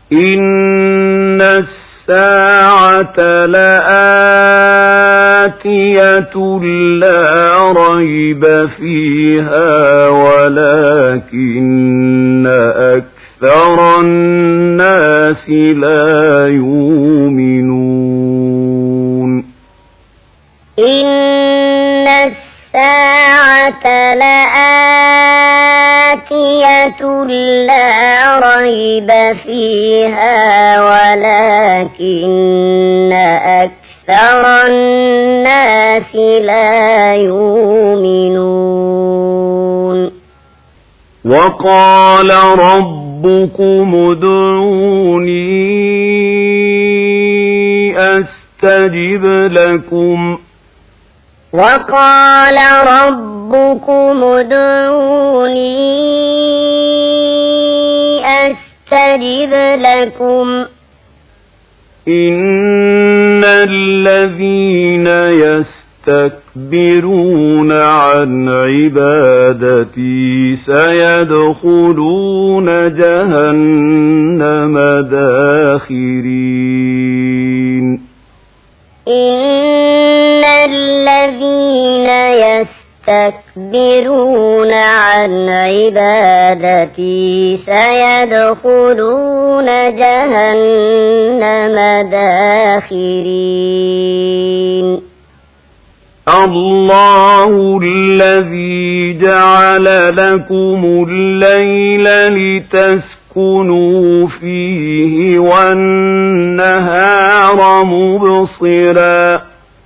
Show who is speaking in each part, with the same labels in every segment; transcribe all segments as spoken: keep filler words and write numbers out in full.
Speaker 1: إن الساعة لآتية لا ريب فيها ولكن أكثر الناس لا يؤمنون
Speaker 2: إن الساعة لآتية لا ريب فيها ولكن أكثر الناس لا يؤمنون
Speaker 1: وقال ربكم ادعوني أستجب لكم
Speaker 2: وقال ربكم ادعوني أستجب لكم
Speaker 1: إن الذين يستكبرون عن عبادتي سيدخلون جهنم داخرين
Speaker 2: إن الذين يستكبرون عن عبادتي سيدخلون جهنم داخرين
Speaker 1: الله الذي جعل لكم الليل لتسكنوا فيه والنهار مبصرا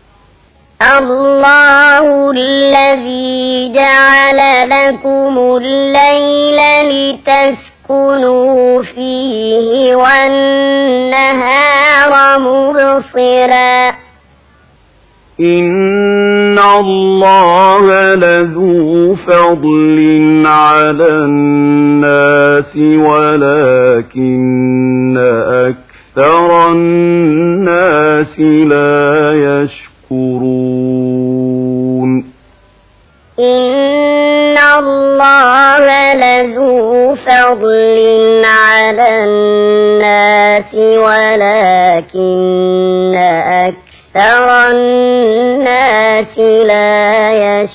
Speaker 2: الله الذي جعل لكم الليل لتسكنوا فيه والنهار مبصرا
Speaker 1: إن الله لذو فضل على الناس ولكن أكثر الناس لا يشكرون
Speaker 2: إن الله لذو فضل على الناس ولكن أكثر أكثر الناس لا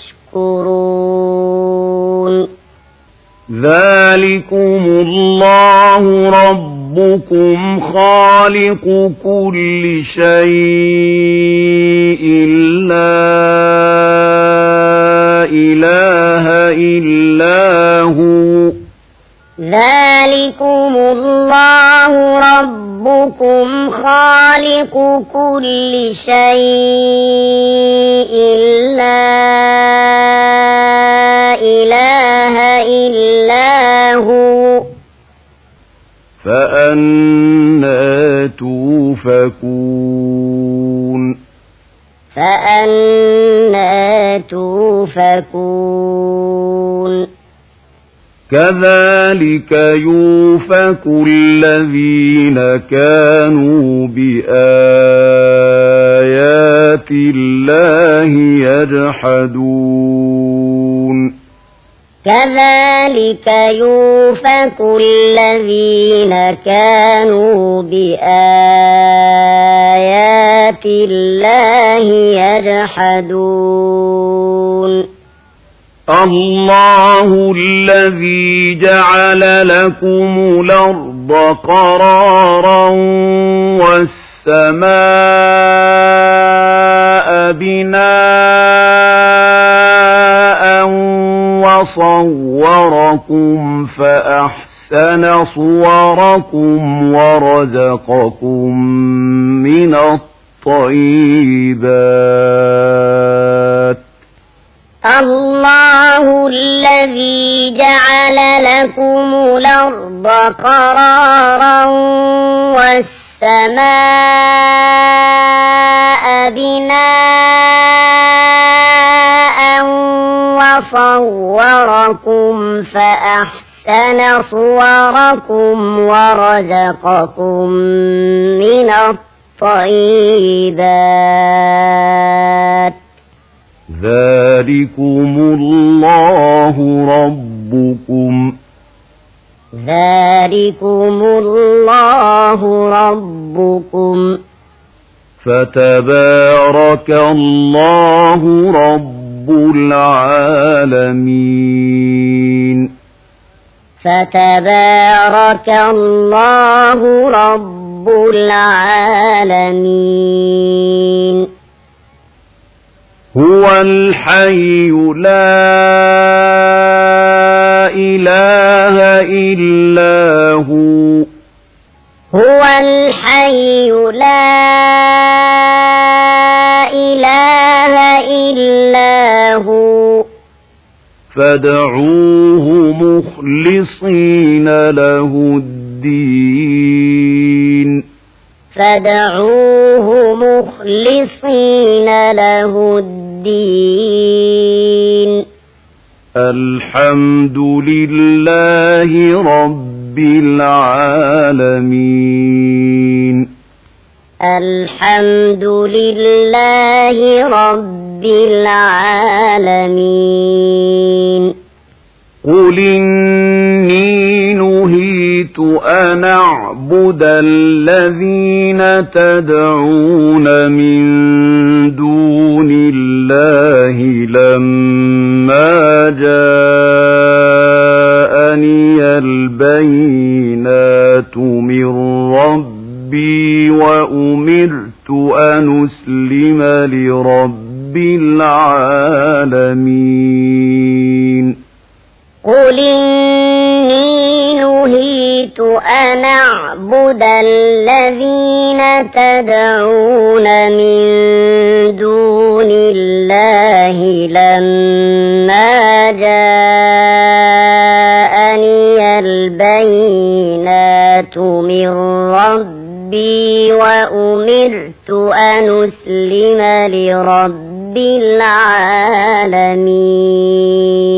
Speaker 2: يشكرون
Speaker 1: ذلكم الله ربكم خالق كل شيء لا إله إلا هو
Speaker 2: ذلكم الله ربكم خالق كل شيء لا إله إلا هو
Speaker 1: فأنى توفكون
Speaker 2: فأنى توفكون
Speaker 1: كذلك يوفك الذين كانوا بآيات الله يجحدون
Speaker 2: كذلك يوفك الذين كانوا بآيات الله يجحدون
Speaker 1: الله الذي جعل لكم الأرض قرارا والسماء بناء وصوركم فأحسن صوركم ورزقكم من الطيبات
Speaker 2: الله الذي جعل لكم الأرض قرارا والسماء بناء وصوركم فأحسن صوركم ورزقكم من الطيبات
Speaker 1: ذلكم الله ربكم
Speaker 2: ذلكم الله الله ربكم
Speaker 1: فتبارك الله رب العالمين
Speaker 2: فتبارك الله رب العالمين
Speaker 1: هو الحي لا إله إلا هو
Speaker 2: هو الحي لا إله إلا هو
Speaker 1: فادعوه مخلصين له الدين
Speaker 2: فادعوه مخلصين له الدين
Speaker 1: الحمد لله رب العالمين
Speaker 2: الحمد لله رب العالمين
Speaker 1: قل إني نهيت أن أعبد الذين تدعون من دون الله لما جاءني البينات من ربي وأمرت أن أسلم لرب العالمين
Speaker 2: قل إني نهيت أن أعبد الذين تدعون من دون الله لما جاءني البينات من ربي وأمرت أن أسلم لرب العالمين